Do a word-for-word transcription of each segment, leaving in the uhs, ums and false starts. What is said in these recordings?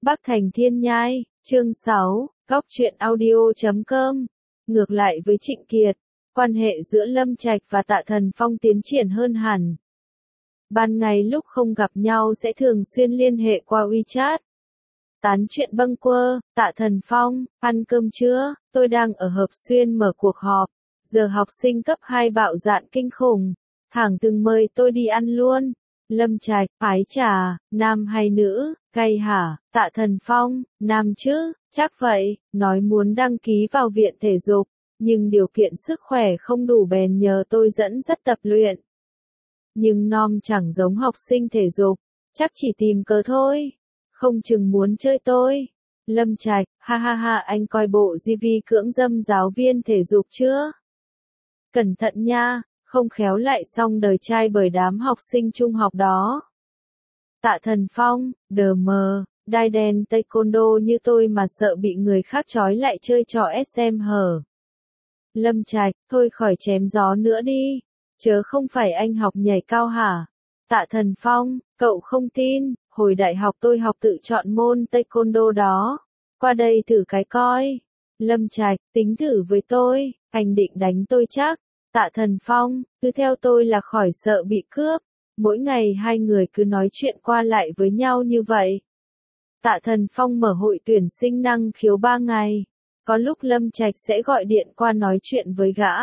Bắc Thành Thiên Nhai, chương sáu, góc truyện audio chấm com. Ngược lại với Trịnh Kiệt, quan hệ giữa Lâm Trạch và Tạ Thần Phong tiến triển hơn hẳn. Ban ngày lúc không gặp nhau sẽ thường xuyên liên hệ qua WeChat. Tán chuyện bâng quơ, Tạ Thần Phong, ăn cơm chưa, tôi đang ở Hợp Xuyên mở cuộc họp, giờ học sinh cấp hai bạo dạn kinh khủng, thẳng từng mời tôi đi ăn luôn. Lâm Trạch, ái chà, nam hay nữ, gay hả, Tạ Thần Phong, nam chứ, chắc vậy, nói muốn đăng ký vào viện thể dục, nhưng điều kiện sức khỏe không đủ bèn nhờ tôi dẫn dắt tập luyện. Nhưng nom chẳng giống học sinh thể dục, chắc chỉ tìm cớ thôi, không chừng muốn chơi tôi. Lâm Trạch, ha ha ha, anh coi bộ gi vi cưỡng dâm giáo viên thể dục chưa? Cẩn thận nha, không khéo lại xong đời trai bởi đám học sinh trung học đó. Tạ Thần Phong, đờ mờ, đai đen taekwondo như tôi mà sợ bị người khác trói lại chơi trò ét em hở. Lâm Trạch, thôi khỏi chém gió nữa đi, chớ không phải anh học nhảy cao hả? Tạ Thần Phong, cậu không tin, hồi đại học tôi học tự chọn môn taekwondo đó, qua đây thử cái coi. Lâm Trạch, tính thử với tôi, anh định đánh tôi chắc. Tạ Thần Phong, cứ theo tôi là khỏi sợ bị cướp. Mỗi ngày hai người cứ nói chuyện qua lại với nhau như vậy. Tạ Thần Phong mở hội tuyển sinh năng khiếu ba ngày. Có lúc Lâm Trạch sẽ gọi điện qua nói chuyện với gã.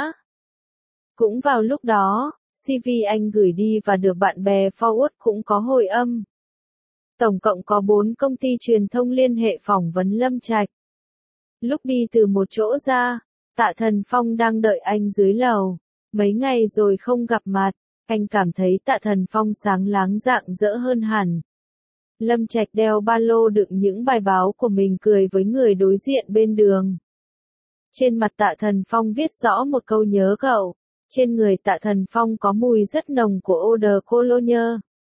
Cũng vào lúc đó, xê vê anh gửi đi và được bạn bè forward cũng có hồi âm. Tổng cộng có bốn công ty truyền thông liên hệ phỏng vấn Lâm Trạch. Lúc đi từ một chỗ ra, Tạ Thần Phong đang đợi anh dưới lầu. Mấy ngày rồi không gặp mặt, anh cảm thấy Tạ Thần Phong sáng láng rạng rỡ hơn hẳn. Lâm Trạch đeo ba lô đựng những bài báo của mình cười với người đối diện bên đường. Trên mặt Tạ Thần Phong viết rõ một câu nhớ cậu. Trên người Tạ Thần Phong có mùi rất nồng của eau de cologne.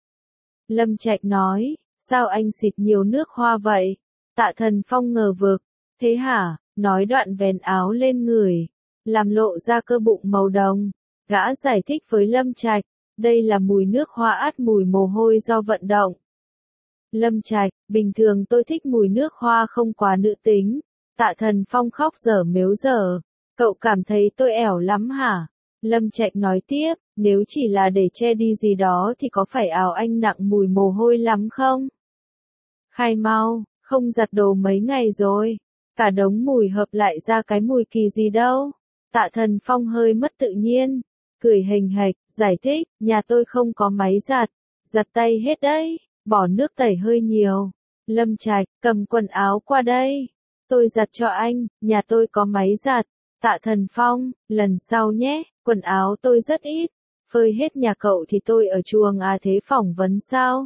Lâm Trạch nói, sao anh xịt nhiều nước hoa vậy? Tạ Thần Phong ngờ vực, thế hả? Nói đoạn vén áo lên người, làm lộ ra cơ bụng màu đồng. Gã giải thích với Lâm Trạch, đây là mùi nước hoa át mùi mồ hôi do vận động. Lâm Trạch, bình thường tôi thích mùi nước hoa không quá nữ tính. Tạ Thần Phong khóc dở mếu dở, cậu cảm thấy tôi ẻo lắm hả? Lâm Trạch nói tiếp, nếu chỉ là để che đi gì đó thì có phải ảo anh nặng mùi mồ hôi lắm không? Khai mau, không giặt đồ mấy ngày rồi. Cả đống mùi hợp lại ra cái mùi kỳ gì đâu. Tạ Thần Phong hơi mất tự nhiên, cười hình hạch, giải thích, nhà tôi không có máy giặt, giặt tay hết đấy, bỏ nước tẩy hơi nhiều. Lâm Trạch, cầm quần áo qua đây, tôi giặt cho anh, nhà tôi có máy giặt. Tạ Thần Phong, lần sau nhé, quần áo tôi rất ít, phơi hết nhà cậu thì tôi ở chuồng à thế phỏng vấn sao?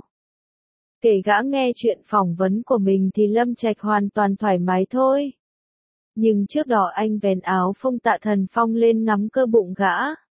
Kể gã nghe chuyện phỏng vấn của mình thì Lâm Trạch hoàn toàn thoải mái thôi. Nhưng trước đó anh vén áo phông Tạ Thần Phong lên ngắm cơ bụng gã.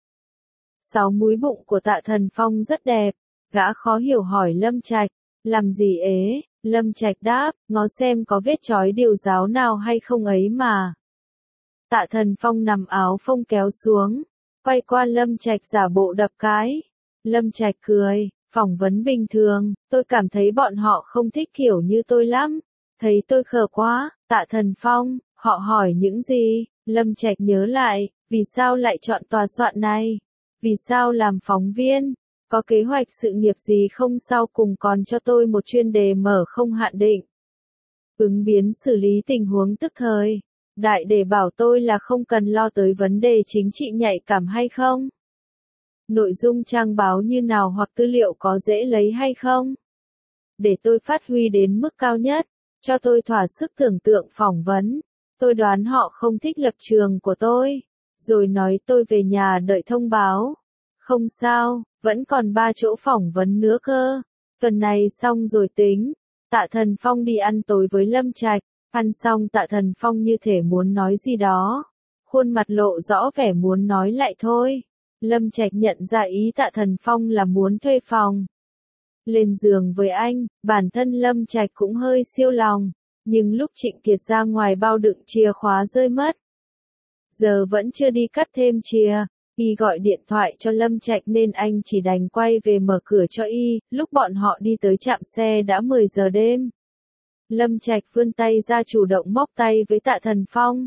Sáu múi bụng của Tạ Thần Phong rất đẹp, gã khó hiểu hỏi Lâm Trạch, làm gì ế? Lâm Trạch đáp, ngó xem có vết chói điều giáo nào hay không ấy mà. Tạ Thần Phong nằm áo phông kéo xuống, quay qua Lâm Trạch giả bộ đập cái. Lâm Trạch cười, phỏng vấn bình thường, tôi cảm thấy bọn họ không thích kiểu như tôi lắm. Thấy tôi khờ quá, Tạ Thần Phong, họ hỏi những gì? Lâm Trạch nhớ lại, vì sao lại chọn tòa soạn này? Vì sao làm phóng viên? Có kế hoạch sự nghiệp gì không, sau cùng còn cho tôi một chuyên đề mở không hạn định. Ứng biến xử lý tình huống tức thời. Đại để bảo tôi là không cần lo tới vấn đề chính trị nhạy cảm hay không? Nội dung trang báo như nào hoặc tư liệu có dễ lấy hay không? Để tôi phát huy đến mức cao nhất, cho tôi thỏa sức tưởng tượng phỏng vấn. Tôi đoán họ không thích lập trường của tôi, rồi nói tôi về nhà đợi thông báo. Không sao, vẫn còn ba chỗ phỏng vấn nữa cơ. Tuần này xong rồi tính. Tạ Thần Phong đi ăn tối với Lâm Trạch. Ăn xong Tạ Thần Phong như thể muốn nói gì đó. Khuôn mặt lộ rõ vẻ muốn nói lại thôi. Lâm Trạch nhận ra ý Tạ Thần Phong là muốn thuê phòng. Lên giường với anh, bản thân Lâm Trạch cũng hơi siêu lòng. Nhưng lúc Trịnh Kiệt ra ngoài bao đựng chìa khóa rơi mất. Giờ vẫn chưa đi cắt thêm chìa. Y gọi điện thoại cho Lâm Trạch nên anh chỉ đành quay về mở cửa cho Y. Lúc bọn họ đi tới trạm xe đã mười giờ đêm. Lâm Trạch vươn tay ra chủ động móc tay với Tạ Thần Phong.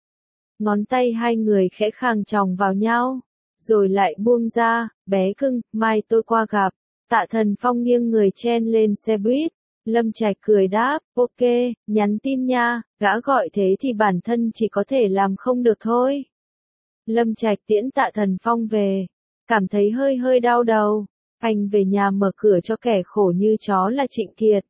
Ngón tay hai người khẽ khàng chòng vào nhau, rồi lại buông ra, bé cưng, mai tôi qua gặp. Tạ Thần Phong nghiêng người chen lên xe buýt. Lâm Trạch cười đáp, ok, nhắn tin nha, gã gọi thế thì bản thân chỉ có thể làm không được thôi. Lâm Trạch tiễn Tạ Thần Phong về, cảm thấy hơi hơi đau đầu. Anh về nhà mở cửa cho kẻ khổ như chó là Trịnh Kiệt.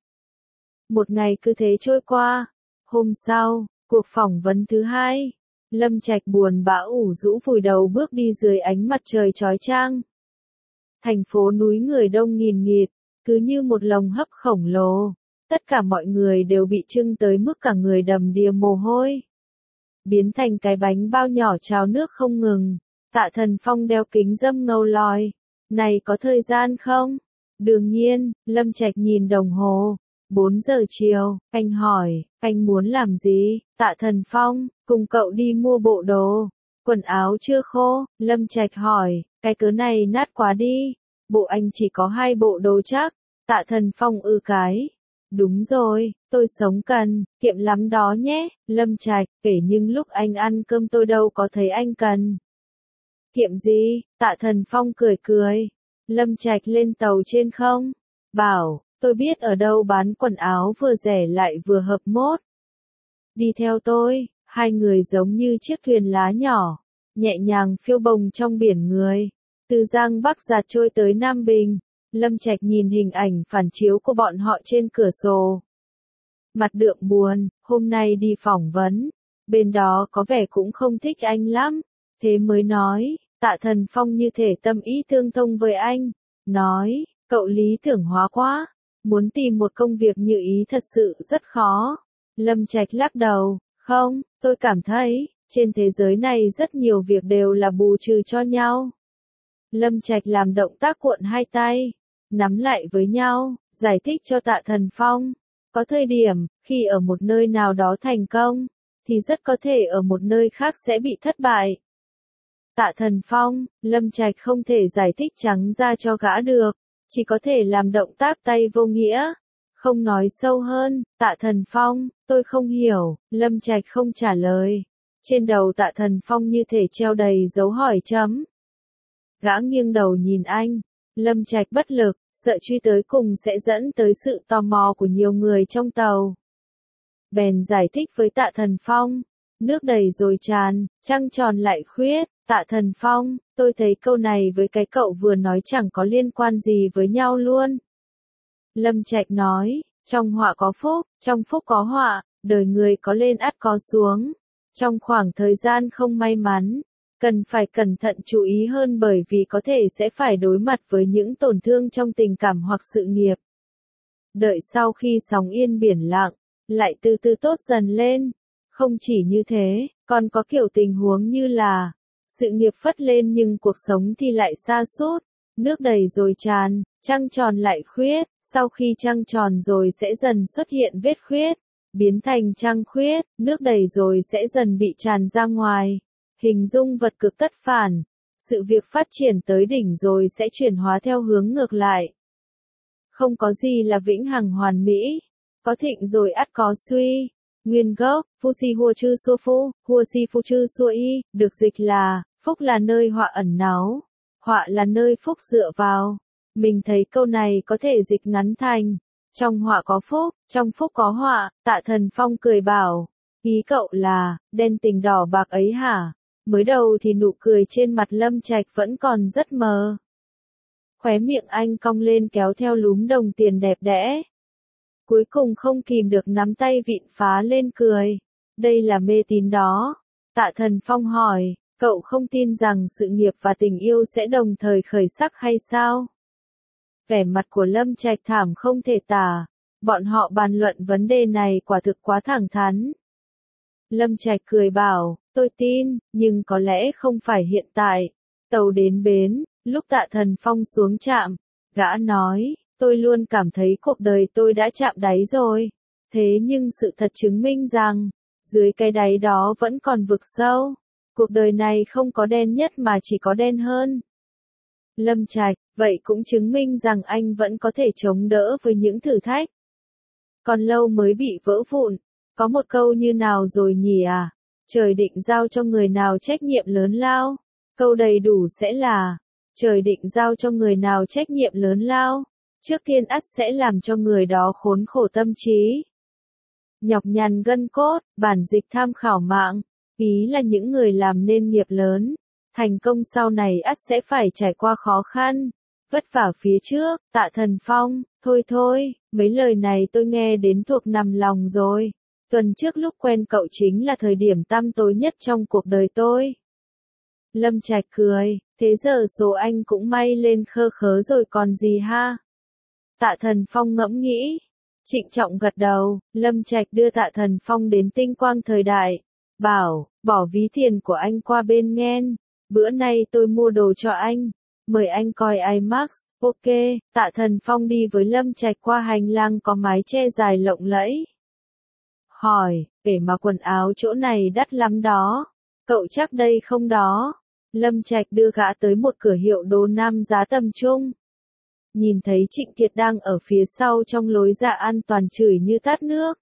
Một ngày cứ thế trôi qua. Hôm sau, cuộc phỏng vấn thứ hai. Lâm Trạch buồn bã ủ rũ vùi đầu bước đi dưới ánh mặt trời chói chang. Thành phố núi người đông nghìn nghịt, cứ như một lồng hấp khổng lồ. Tất cả mọi người đều bị trưng tới mức cả người đầm đìa mồ hôi. Biến thành cái bánh bao nhỏ trào nước không ngừng. Tạ Thần Phong đeo kính râm ngầu lòi. Này có thời gian không? Đương nhiên, Lâm Trạch nhìn đồng hồ. bốn giờ chiều, anh hỏi, anh muốn làm gì? Tạ Thần Phong, cùng cậu đi mua bộ đồ. Quần áo chưa khô, Lâm Trạch hỏi, cái cớ này nát quá đi. Bộ anh chỉ có hai bộ đồ chắc. Tạ Thần Phong ư cái. Đúng rồi, tôi sống cần, kiệm lắm đó nhé. Lâm Trạch, kể nhưng lúc anh ăn cơm tôi đâu có thấy anh cần. Kiệm gì? Tạ Thần Phong cười cười. Lâm Trạch lên tàu trên không? Bảo, tôi biết ở đâu bán quần áo vừa rẻ lại vừa hợp mốt. Đi theo tôi, hai người giống như chiếc thuyền lá nhỏ, nhẹ nhàng phiêu bồng trong biển người. Từ Giang Bắc giạt trôi tới Nam Bình, Lâm Trạch nhìn hình ảnh phản chiếu của bọn họ trên cửa sổ. Mặt đượm buồn, hôm nay đi phỏng vấn, bên đó có vẻ cũng không thích anh lắm, thế mới nói, Tạ Thần Phong như thể tâm ý tương thông với anh, nói, cậu lý tưởng hóa quá, muốn tìm một công việc như ý thật sự rất khó. Lâm Trạch lắc đầu, không, tôi cảm thấy, trên thế giới này rất nhiều việc đều là bù trừ cho nhau. Lâm Trạch làm động tác cuộn hai tay, nắm lại với nhau, giải thích cho Tạ Thần Phong. Có thời điểm, khi ở một nơi nào đó thành công, thì rất có thể ở một nơi khác sẽ bị thất bại. Tạ Thần Phong, Lâm Trạch không thể giải thích trắng ra cho gã được, chỉ có thể làm động tác tay vô nghĩa. Không nói sâu hơn, Tạ Thần Phong, tôi không hiểu, Lâm Trạch không trả lời. Trên đầu Tạ Thần Phong như thể treo đầy dấu hỏi chấm. Gã nghiêng đầu nhìn anh, Lâm Trạch bất lực, sợ truy tới cùng sẽ dẫn tới sự tò mò của nhiều người trong tàu. Bèn giải thích với Tạ Thần Phong, nước đầy rồi tràn, trăng tròn lại khuyết. Tạ Thần Phong, tôi thấy câu này với cái cậu vừa nói chẳng có liên quan gì với nhau luôn. Lâm Trạch nói, trong họa có phúc, trong phúc có họa, đời người có lên ắt có xuống. Trong khoảng thời gian không may mắn, cần phải cẩn thận chú ý hơn bởi vì có thể sẽ phải đối mặt với những tổn thương trong tình cảm hoặc sự nghiệp. Đợi sau khi sóng yên biển lặng, lại từ từ tốt dần lên. Không chỉ như thế, còn có kiểu tình huống như là sự nghiệp phất lên nhưng cuộc sống thì lại sa sút, nước đầy rồi tràn, trăng tròn lại khuyết, sau khi trăng tròn rồi sẽ dần xuất hiện vết khuyết, biến thành trăng khuyết, nước đầy rồi sẽ dần bị tràn ra ngoài. Hình dung vật cực tất phản, sự việc phát triển tới đỉnh rồi sẽ chuyển hóa theo hướng ngược lại. Không có gì là vĩnh hằng hoàn mỹ, có thịnh rồi ắt có suy. Nguyên gốc, phu si hua chư xua phu, hua si phu chư xua y, được dịch là, phúc là nơi họa ẩn náu, họa là nơi phúc dựa vào. Mình thấy câu này có thể dịch ngắn thành, trong họa có phúc, trong phúc có họa. Tạ Thần Phong cười bảo, ý cậu là, đen tình đỏ bạc ấy hả? Mới đầu thì nụ cười trên mặt Lâm Trạch vẫn còn rất mờ. Khóe miệng anh cong lên kéo theo lúm đồng tiền đẹp đẽ. Cuối cùng không kìm được nắm tay vịn phá lên cười. Đây là mê tín đó. Tạ Thần Phong hỏi, cậu không tin rằng sự nghiệp và tình yêu sẽ đồng thời khởi sắc hay sao? Vẻ mặt của Lâm Trạch thảm không thể tả. Bọn họ bàn luận vấn đề này quả thực quá thẳng thắn. Lâm Trạch cười bảo, tôi tin, nhưng có lẽ không phải hiện tại. Tàu đến bến, lúc Tạ Thần Phong xuống trạm, gã nói, tôi luôn cảm thấy cuộc đời tôi đã chạm đáy rồi. Thế nhưng sự thật chứng minh rằng, dưới cái đáy đó vẫn còn vực sâu. Cuộc đời này không có đen nhất mà chỉ có đen hơn. Lâm Trạch, vậy cũng chứng minh rằng anh vẫn có thể chống đỡ với những thử thách. còn lâu mới bị vỡ vụn. Có một câu như nào rồi nhỉ à? Trời định giao cho người nào trách nhiệm lớn lao? Câu đầy đủ sẽ là, trời định giao cho người nào trách nhiệm lớn lao, trước tiên ắt sẽ làm cho người đó khốn khổ tâm trí, nhọc nhằn gân cốt. Bản dịch tham khảo mạng, ý là những người làm nên nghiệp lớn, thành công sau này ắt sẽ phải trải qua khó khăn, vất vả phía trước. Tạ Thần Phong, thôi thôi, mấy lời này tôi nghe đến thuộc nằm lòng rồi. Tuần trước lúc quen cậu chính là thời điểm tăm tối nhất trong cuộc đời tôi. Lâm Trạch cười, thế giờ số anh cũng may lên khơ khớ rồi còn gì ha? Tạ Thần Phong ngẫm nghĩ, trịnh trọng gật đầu. Lâm Trạch đưa Tạ Thần Phong đến Tinh Quang Thời Đại, bảo, bỏ ví tiền của anh qua bên nghen, bữa nay tôi mua đồ cho anh, mời anh coi IMAX. Ok. Tạ Thần Phong đi với Lâm Trạch qua hành lang có mái che dài lộng lẫy. Hỏi, để mà quần áo chỗ này đắt lắm đó, cậu chắc đây không đó? Lâm Trạch đưa gã tới một cửa hiệu đồ nam giá tầm trung. Nhìn thấy Trịnh Kiệt đang ở phía sau trong lối ra an toàn chửi như tát nước.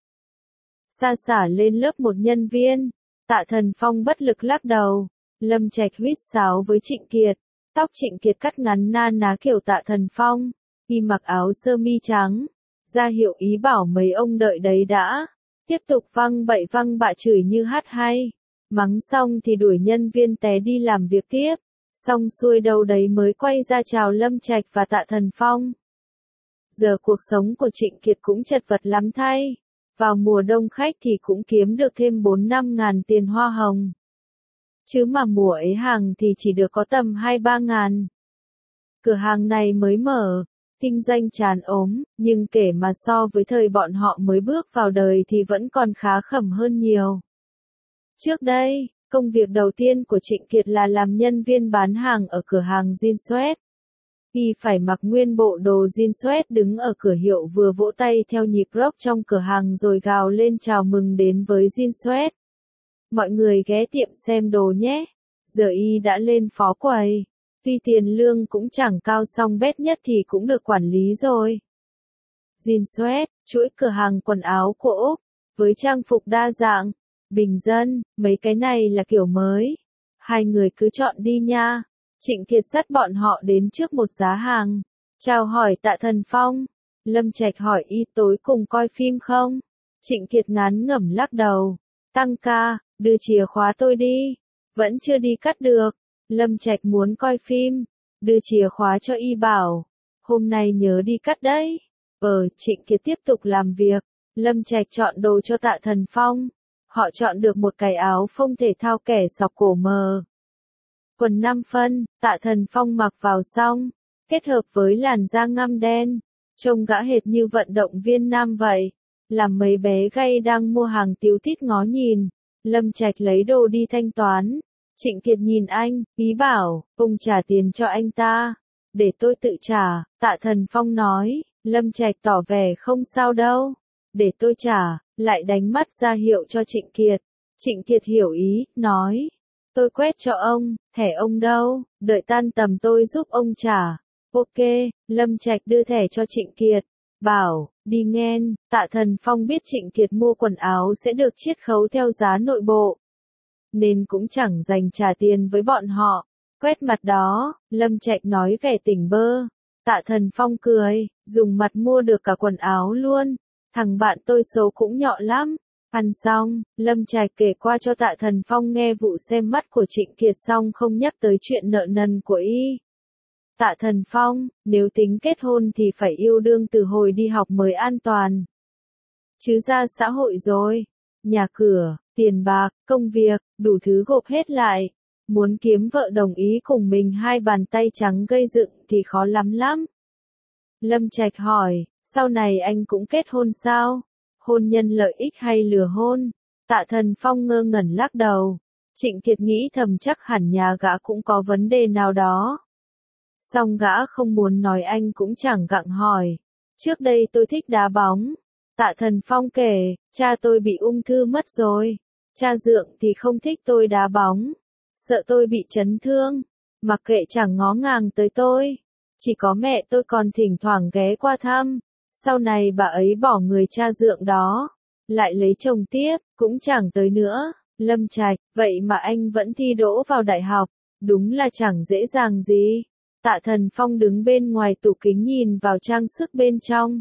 Sa xả lên lớp một nhân viên. Tạ Thần Phong bất lực lắc đầu. Lâm Trạch huýt sáo với Trịnh Kiệt. Tóc Trịnh Kiệt cắt ngắn na ná kiểu Tạ Thần Phong. Y mặc áo sơ mi trắng. Ra hiệu ý bảo mấy ông đợi đấy đã. Tiếp tục văng bậy văng bạ chửi như hát hay. Mắng xong thì đuổi nhân viên té đi làm việc tiếp. Xong xuôi đâu đấy mới quay ra chào Lâm Trạch và Tạ Thần Phong. Giờ cuộc sống của Trịnh Kiệt cũng chật vật lắm thay. Vào mùa đông khách thì cũng kiếm được thêm bốn năm ngàn tiền hoa hồng. Chứ mà mùa ấy hàng thì chỉ được có tầm hai ba ngàn. Cửa hàng này mới mở, kinh doanh tràn ốm, nhưng kể mà so với thời bọn họ mới bước vào đời thì vẫn còn khá khẩm hơn nhiều. Trước đây, công việc đầu tiên của Trịnh Kiệt là làm nhân viên bán hàng ở cửa hàng Jean Sweat. Y phải mặc nguyên bộ đồ Jean Sweat đứng ở cửa hiệu vừa vỗ tay theo nhịp rock trong cửa hàng rồi gào lên chào mừng đến với Jean Sweat. Mọi người ghé tiệm xem đồ nhé. Giờ Y đã lên phó quầy. Tuy tiền lương cũng chẳng cao song bét nhất thì cũng được quản lý rồi. Jean Sweat, chuỗi cửa hàng quần áo của Úc, với trang phục đa dạng, bình dân, mấy cái này là kiểu mới. Hai người cứ chọn đi nha. Trịnh Kiệt dắt bọn họ đến trước một giá hàng. Chào hỏi Tạ Thần Phong. Lâm Trạch hỏi Y tối cùng coi phim không? Trịnh Kiệt ngán ngẩm lắc đầu. Tăng ca, đưa chìa khóa tôi đi. Vẫn chưa đi cắt được. Lâm Trạch muốn coi phim. Đưa chìa khóa cho Y bảo. Hôm nay nhớ đi cắt đấy. Ờ, Trịnh Kiệt tiếp tục làm việc. Lâm Trạch chọn đồ cho Tạ Thần Phong. Họ chọn được một cái áo phông thể thao kẻ sọc cổ mờ. Quần năm phân, Tạ Thần Phong mặc vào xong, kết hợp với làn da ngăm đen, trông gã hệt như vận động viên nam vậy. Làm mấy bé gay đang mua hàng tíu tít ngó nhìn. Lâm Trạch lấy đồ đi thanh toán. Trịnh Kiệt nhìn anh, ý bảo, ông trả tiền cho anh ta. Để tôi tự trả, Tạ Thần Phong nói. Lâm Trạch tỏ vẻ không sao đâu. Để tôi trả, lại đánh mắt ra hiệu cho Trịnh Kiệt. Trịnh Kiệt hiểu ý, nói. Tôi quét cho ông, thẻ ông đâu, đợi tan tầm tôi giúp ông trả. Ok, Lâm Trạch đưa thẻ cho Trịnh Kiệt. Bảo, đi nghen. Tạ Thần Phong biết Trịnh Kiệt mua quần áo sẽ được chiết khấu theo giá nội bộ. Nên cũng chẳng dành trả tiền với bọn họ. Quét mặt đó, Lâm Trạch nói vẻ tỉnh bơ. Tạ Thần Phong cười, dùng mặt mua được cả quần áo luôn. Thằng bạn tôi xấu cũng nhọ lắm. Ăn xong, Lâm Trạch kể qua cho Tạ Thần Phong nghe vụ xem mắt của Trịnh Kiệt xong không nhắc tới chuyện nợ nần của Y. Tạ Thần Phong, nếu tính kết hôn thì phải yêu đương từ hồi đi học mới an toàn. Chứ ra xã hội rồi, nhà cửa, tiền bạc, công việc, đủ thứ gộp hết lại. Muốn kiếm vợ đồng ý cùng mình hai bàn tay trắng gây dựng thì khó lắm lắm. Lâm Trạch hỏi, sau này anh cũng kết hôn sao? Hôn nhân lợi ích hay lừa hôn? Tạ Thần Phong ngơ ngẩn lắc đầu. Trịnh Kiệt nghĩ thầm chắc hẳn nhà gã cũng có vấn đề nào đó. Song gã không muốn nói anh cũng chẳng gặng hỏi. Trước đây tôi thích đá bóng. Tạ Thần Phong kể, cha tôi bị ung thư mất rồi. Cha dượng thì không thích tôi đá bóng. Sợ tôi bị chấn thương. Mặc kệ chẳng ngó ngàng tới tôi. Chỉ có mẹ tôi còn thỉnh thoảng ghé qua thăm. Sau này bà ấy bỏ người cha dượng đó, lại lấy chồng tiếp, cũng chẳng tới nữa. Lâm Trạch, vậy mà anh vẫn thi đỗ vào đại học, đúng là chẳng dễ dàng gì. Tạ Thần Phong đứng bên ngoài tủ kính nhìn vào trang sức bên trong.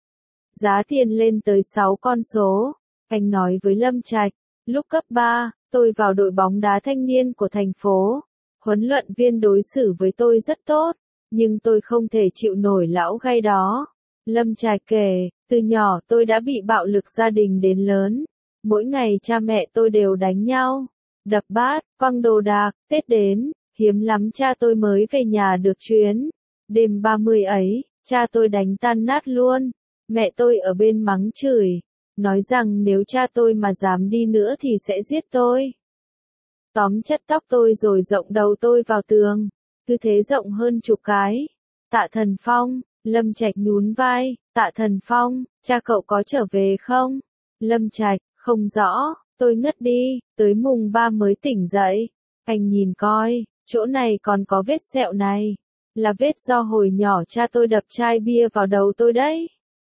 Giá tiền lên tới sáu con số. Anh nói với Lâm Trạch, lúc cấp ba, tôi vào đội bóng đá thanh niên của thành phố. Huấn luyện viên đối xử với tôi rất tốt, nhưng tôi không thể chịu nổi lão gai đó. Lâm Trạch kể, từ nhỏ tôi đã bị bạo lực gia đình đến lớn. Mỗi ngày cha mẹ tôi đều đánh nhau, đập bát, quăng đồ đạc. Tết đến, hiếm lắm cha tôi mới về nhà được chuyến. Đêm ba mươi ấy, cha tôi đánh tan nát luôn. Mẹ tôi ở bên mắng chửi, nói rằng nếu cha tôi mà dám đi nữa thì sẽ giết tôi. Tóm chất tóc tôi rồi rộng đầu tôi vào tường, cứ thế rộng hơn chục cái. Tạ Thần Phong, Lâm Trạch nhún vai, Tạ Thần Phong, cha cậu có trở về không? Lâm Trạch, không rõ, tôi ngất đi, tới mùng ba mới tỉnh dậy. Anh nhìn coi, chỗ này còn có vết sẹo này, là vết do hồi nhỏ cha tôi đập chai bia vào đầu tôi đấy.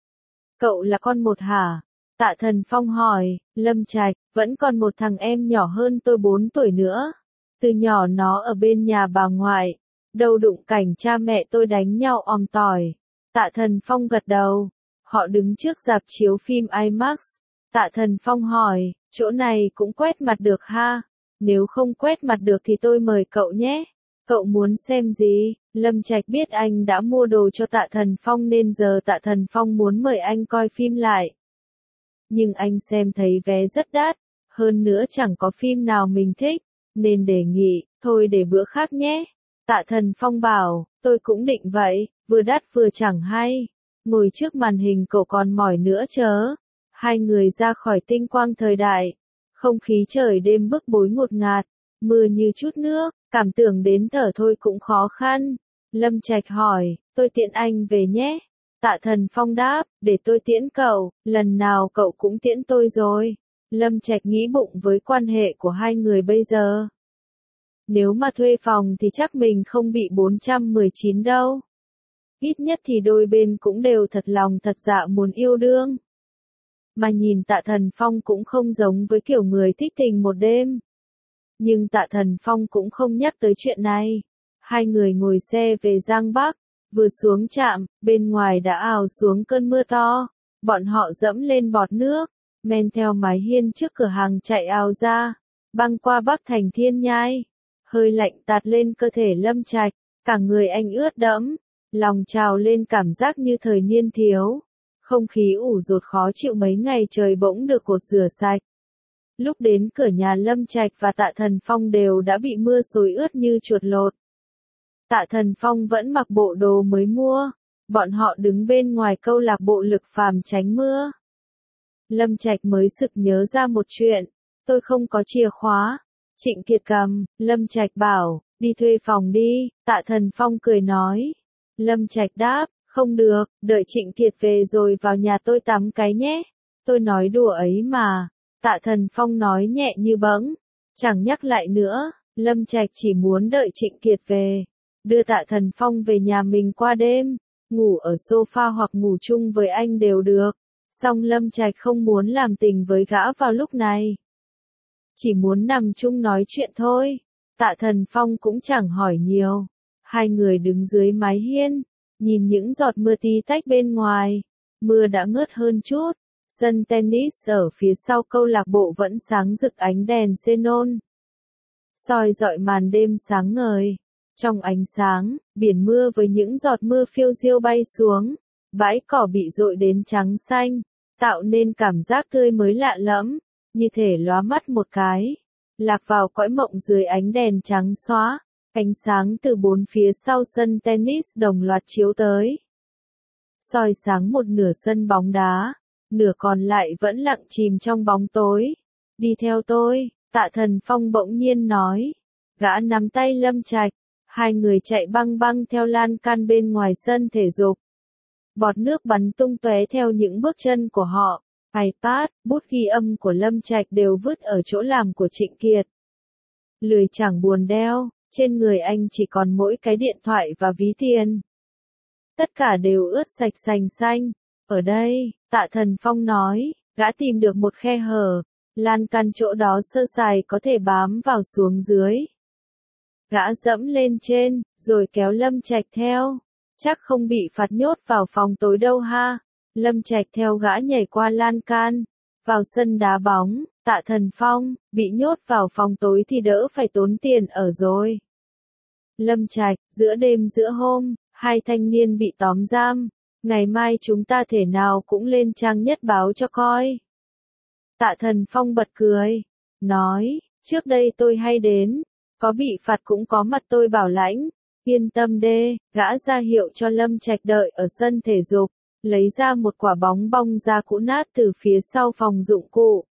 Cậu là con một hả? Tạ Thần Phong hỏi. Lâm Trạch, vẫn còn một thằng em nhỏ hơn tôi bốn tuổi nữa. Từ nhỏ nó ở bên nhà bà ngoại, đâu đụng cảnh cha mẹ tôi đánh nhau om tỏi. Tạ Thần Phong gật đầu. Họ đứng trước rạp chiếu phim IMAX. Tạ Thần Phong hỏi, chỗ này cũng quét mặt được ha? Nếu không quét mặt được thì tôi mời cậu nhé. Cậu muốn xem gì? Lâm Trạch biết anh đã mua đồ cho Tạ Thần Phong nên giờ Tạ Thần Phong muốn mời anh coi phim lại. Nhưng anh xem thấy vé rất đắt, hơn nữa chẳng có phim nào mình thích, nên đề nghị, thôi để bữa khác nhé. Tạ Thần Phong bảo, tôi cũng định vậy, vừa đắt vừa chẳng hay. Ngồi trước màn hình cậu còn mỏi nữa chớ. Hai người ra khỏi tinh quang thời đại. Không khí trời đêm bức bối ngột ngạt, mưa như chút nước, cảm tưởng đến thở thôi cũng khó khăn. Lâm Trạch hỏi, tôi tiễn anh về nhé. Tạ Thần Phong đáp, để tôi tiễn cậu, lần nào cậu cũng tiễn tôi rồi. Lâm Trạch nghĩ bụng với quan hệ của hai người bây giờ. Nếu mà thuê phòng thì chắc mình không bị bốn trăm mười chín đâu. Ít nhất thì đôi bên cũng đều thật lòng thật dạ muốn yêu đương. Mà nhìn Tạ Thần Phong cũng không giống với kiểu người thích tình một đêm. Nhưng Tạ Thần Phong cũng không nhắc tới chuyện này. Hai người ngồi xe về Giang Bắc, vừa xuống trạm, bên ngoài đã ào xuống cơn mưa to. Bọn họ dẫm lên bọt nước, men theo mái hiên trước cửa hàng chạy ào ra, băng qua Bắc Thành Thiên Nhai. Hơi lạnh tạt lên cơ thể Lâm Trạch, cả người anh ướt đẫm, lòng trào lên cảm giác như thời niên thiếu. Không khí ủ rột khó chịu mấy ngày trời bỗng được cột rửa sạch. Lúc đến cửa nhà Lâm Trạch và Tạ Thần Phong đều đã bị mưa xối ướt như chuột lột. Tạ Thần Phong vẫn mặc bộ đồ mới mua. Bọn họ đứng bên ngoài câu lạc bộ Lực Phàm tránh mưa. Lâm Trạch mới sực nhớ ra một chuyện. Tôi không có chìa khóa. Trịnh Kiệt cầm. Lâm Trạch bảo, đi thuê phòng đi. Tạ Thần Phong cười nói. Lâm Trạch đáp, không được, đợi Trịnh Kiệt về rồi vào nhà tôi tắm cái nhé. Tôi nói đùa ấy mà. Tạ Thần Phong nói nhẹ như bẫng, chẳng nhắc lại nữa. Lâm Trạch chỉ muốn đợi Trịnh Kiệt về, đưa Tạ Thần Phong về nhà mình qua đêm, ngủ ở sofa hoặc ngủ chung với anh đều được. Song Lâm Trạch không muốn làm tình với gã vào lúc này, chỉ muốn nằm chung nói chuyện thôi. Tạ Thần Phong cũng chẳng hỏi nhiều. Hai người đứng dưới mái hiên, nhìn những giọt mưa tí tách bên ngoài. Mưa đã ngớt hơn chút. Sân tennis ở phía sau câu lạc bộ vẫn sáng rực ánh đèn xenon, soi rọi màn đêm sáng ngời. Trong ánh sáng, biển mưa với những giọt mưa phiêu diêu bay xuống, bãi cỏ bị dội đến trắng xanh, tạo nên cảm giác tươi mới lạ lẫm, như thể lóa mắt một cái, lạc vào cõi mộng dưới ánh đèn trắng xóa. Ánh sáng từ bốn phía sau sân tennis đồng loạt chiếu tới, soi sáng một nửa sân bóng đá. Nửa còn lại vẫn lặng chìm trong bóng tối. Đi theo tôi, Tạ Thần Phong bỗng nhiên nói. Gã nắm tay Lâm Trạch. Hai người chạy băng băng theo lan can bên ngoài sân thể dục. Bọt nước bắn tung tóe theo những bước chân của họ. iPad, bút ghi âm của Lâm Trạch đều vứt ở chỗ làm của Trịnh Kiệt. Lười chẳng buồn đeo, trên người anh chỉ còn mỗi cái điện thoại và ví tiền. Tất cả đều ướt sạch sành xanh. Ở đây, Tạ Thần Phong nói, gã tìm được một khe hở, lan can chỗ đó sơ sài có thể bám vào xuống dưới. Gã dẫm lên trên, rồi kéo Lâm Trạch theo. Chắc không bị phạt nhốt vào phòng tối đâu ha. Lâm Trạch theo gã nhảy qua lan can, vào sân đá bóng. Tạ Thần Phong, bị nhốt vào phòng tối thì đỡ phải tốn tiền ở rồi. Lâm Trạch, giữa đêm giữa hôm, hai thanh niên bị tóm giam. Ngày mai chúng ta thể nào cũng lên trang nhất báo cho coi. Tạ Thần Phong bật cười, nói, trước đây tôi hay đến, có bị phạt cũng có mặt tôi bảo lãnh. Yên tâm đê, gã ra hiệu cho Lâm Trạch đợi ở sân thể dục, lấy ra một quả bóng bong ra cũ nát từ phía sau phòng dụng cụ.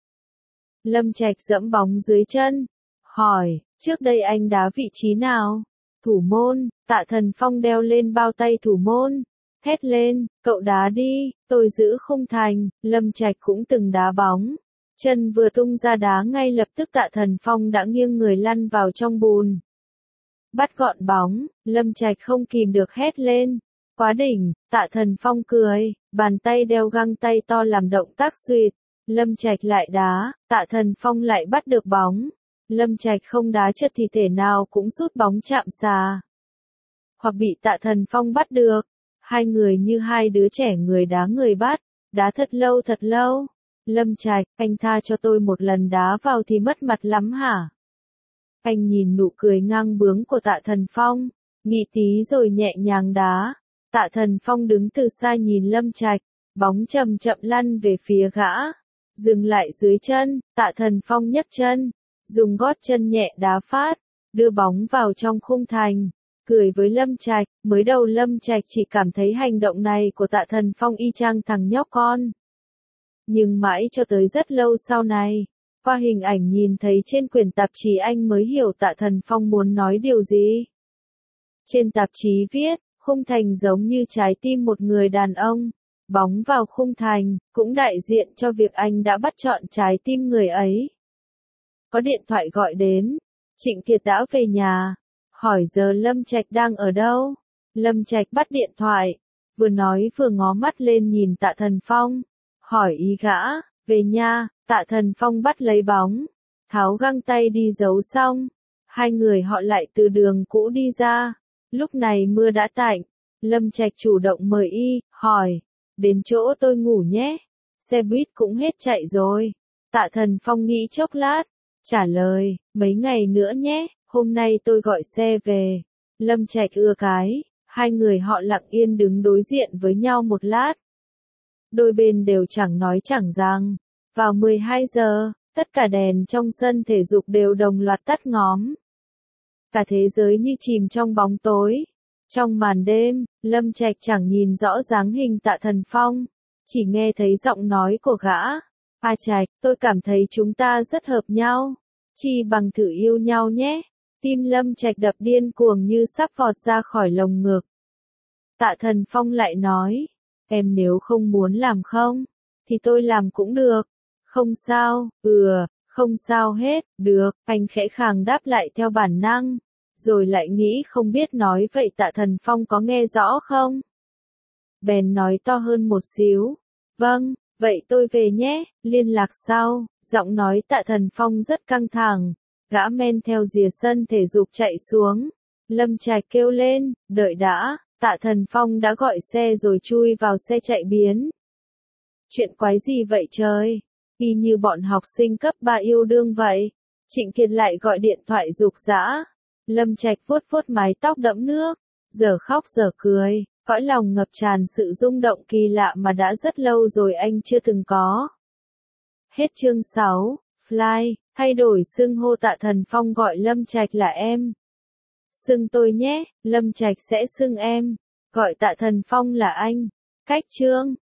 Lâm Trạch dẫm bóng dưới chân, hỏi, trước đây anh đá vị trí nào? Thủ môn. Tạ Thần Phong đeo lên bao tay thủ môn, hét lên, cậu đá đi, tôi giữ khung thành. Lâm Trạch cũng từng đá bóng, chân vừa tung ra đá ngay lập tức Tạ Thần Phong đã nghiêng người lăn vào trong bùn. Bắt gọn bóng, Lâm Trạch không kìm được hét lên, quá đỉnh. Tạ Thần Phong cười, bàn tay đeo găng tay to làm động tác xuỵt. Lâm Trạch lại đá, Tạ Thần Phong lại bắt được bóng. Lâm Trạch không đá trật thì thể nào cũng sút bóng chạm xà, hoặc bị Tạ Thần Phong bắt được. Hai người như hai đứa trẻ người đá người bắt, đá thật lâu thật lâu. Lâm Trạch, anh tha cho tôi một lần đá vào thì mất mặt lắm hả? Anh nhìn nụ cười ngang bướng của Tạ Thần Phong, nghĩ tí rồi nhẹ nhàng đá. Tạ Thần Phong đứng từ xa nhìn Lâm Trạch, bóng chậm chậm lăn về phía gã, dừng lại dưới chân. Tạ Thần Phong nhấc chân, dùng gót chân nhẹ đá phát, đưa bóng vào trong khung thành, cười với Lâm Trạch. Mới đầu Lâm Trạch chỉ cảm thấy hành động này của Tạ Thần Phong y chang thằng nhóc con. Nhưng mãi cho tới rất lâu sau này, qua hình ảnh nhìn thấy trên quyển tạp chí anh mới hiểu Tạ Thần Phong muốn nói điều gì. Trên tạp chí viết, khung thành giống như trái tim một người đàn ông, bóng vào khung thành, cũng đại diện cho việc anh đã bắt chọn trái tim người ấy. Có điện thoại gọi đến, Trịnh Kiệt đã về nhà, hỏi giờ Lâm Trạch đang ở đâu. Lâm Trạch bắt điện thoại, vừa nói vừa ngó mắt lên nhìn Tạ Thần Phong, hỏi ý gã, về nhà. Tạ Thần Phong bắt lấy bóng, tháo găng tay đi giấu xong, hai người họ lại từ đường cũ đi ra. Lúc này mưa đã tạnh, Lâm Trạch chủ động mời y, hỏi, đến chỗ tôi ngủ nhé, xe buýt cũng hết chạy rồi. Tạ Thần Phong nghĩ chốc lát, trả lời, mấy ngày nữa nhé, hôm nay tôi gọi xe về. Lâm Trạch ưa cái, hai người họ lặng yên đứng đối diện với nhau một lát. Đôi bên đều chẳng nói chẳng rằng. Vào mười hai giờ, tất cả đèn trong sân thể dục đều đồng loạt tắt ngóm. Cả thế giới như chìm trong bóng tối. Trong màn đêm, Lâm Trạch chẳng nhìn rõ dáng hình Tạ Thần Phong, chỉ nghe thấy giọng nói của gã. A Trạch, tôi cảm thấy chúng ta rất hợp nhau. Chi bằng thử yêu nhau nhé. Tim Lâm Trạch đập điên cuồng như sắp vọt ra khỏi lồng ngực. Tạ Thần Phong lại nói, em nếu không muốn làm không, thì tôi làm cũng được. Không sao, ừ, không sao hết, được. Anh khẽ khàng đáp lại theo bản năng, rồi lại nghĩ không biết nói vậy Tạ Thần Phong có nghe rõ không. Bèn nói to hơn một xíu, vâng, vậy tôi về nhé, liên lạc sau. Giọng nói Tạ Thần Phong rất căng thẳng, gã men theo rìa sân thể dục chạy xuống. Lâm Trạch kêu lên, đợi đã. Tạ Thần Phong đã gọi xe rồi chui vào xe chạy biến. Chuyện quái gì vậy trời? Y như bọn học sinh cấp ba yêu đương vậy. Trịnh Kiệt lại gọi điện thoại giục giã. Lâm Trạch vuốt vuốt mái tóc đẫm nước, giờ khóc giờ cười, cõi lòng ngập tràn sự rung động kỳ lạ mà đã rất lâu rồi anh chưa từng có. Hết chương sáu, Fly, thay đổi xưng hô Tạ Thần Phong gọi Lâm Trạch là em. Xưng tôi nhé, Lâm Trạch sẽ xưng em, gọi Tạ Thần Phong là anh. Cách chương